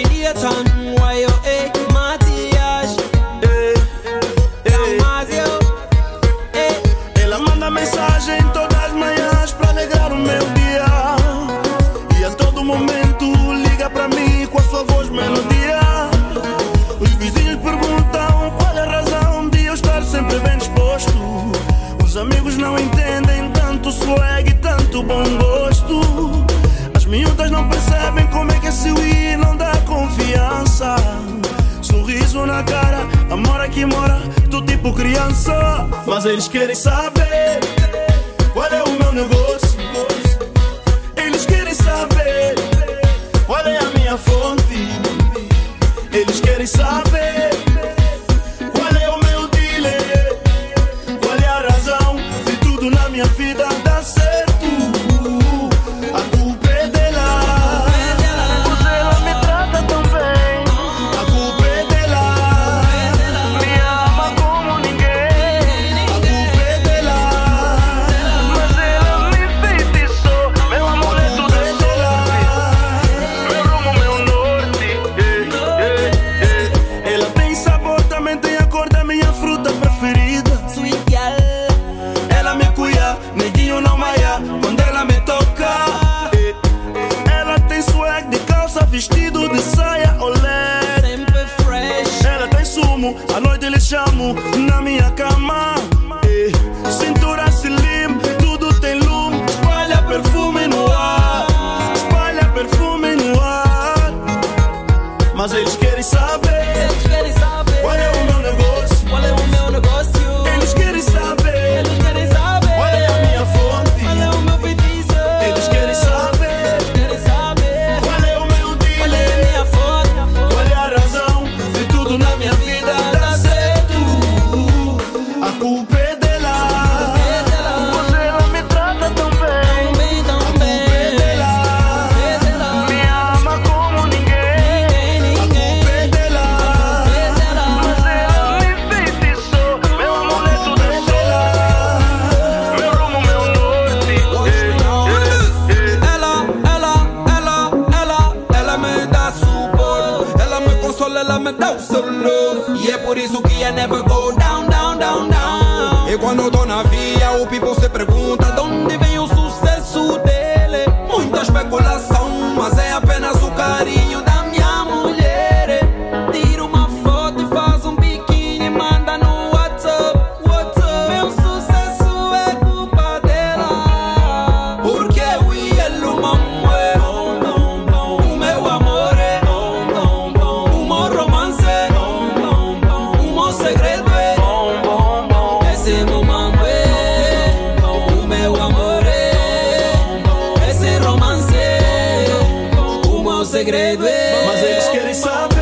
Legion, why you Matias? Ela manda mensagem todas as manhãs pra alegrar o meu dia. E a todo momento liga pra mim com a sua voz melodia. Os vizinhos perguntam qual é a razão de eu estar sempre bem disposto. Os amigos não entendem tanto swag e tanto bom gosto. As miúdas não percebem como é que esse Wii não dá confiança. Sorriso na cara, amor aqui mora, tô tipo criança. Mas eles querem saber qual é o meu negócio. Eles querem saber qual é a minha fonte. Eles querem saber qual é o meu dealer. Qual é a razão de tudo na minha vida dar certo. A culpa é dela, pois ela me trata tão bem. A culpa é dela, me ama como ninguém. A culpa é dela, mas ela me feitiçou. Meu amuleto da sorte, meu rumo, meu norte. Ela tem sabor, também tem a cor da minha fruta preferida. Sweet girl, Ela me cuida, neguinho não maia quando ela me toca. Ela tem swag de calça, vestido de saia olé. sempre fresh. Ela tem sumo, à noite lhe chamo na minha cama. Cintura slim, tudo tem lume. Espalha perfume no ar, espalha perfume no ar. Mas eles querem saber Eles querem saber qual é o meu negócio. qual é o meu negócio. Eles querem saber Eles querem saber qual é a minha fonte. qual é o meu feitiço. Eles querem saber querem saber qual é o meu qual é a dealer. minha fonte. Qual é a razão de tudo na minha vida dar certo. A culpa é dela, pois ela me trata tão bem. Também, A culpa também. é dela, me ama como ninguém. A culpa é dela, mas ela me feitiçou. Meu amuleto da sorte, meu rumo, meu norte. Ela me dá suporte, ela me consola, ela me dá o seu love. E é por isso que I never go down, down, down, down. E quando eu tô na via, o people se pergunta de onde vem o sucesso dele. Muita especulação, mas é apenas o carinho da minha mulher. Tira uma foto e faz um biquíni, manda no WhatsApp. Meu sucesso é culpa dela, porque eu e ele uma mulher. O meu amor é o meu romance, o meu segredo é esse meu mamãe. O meu amor é esse romance, o meu segredo é. Mas eles querem saber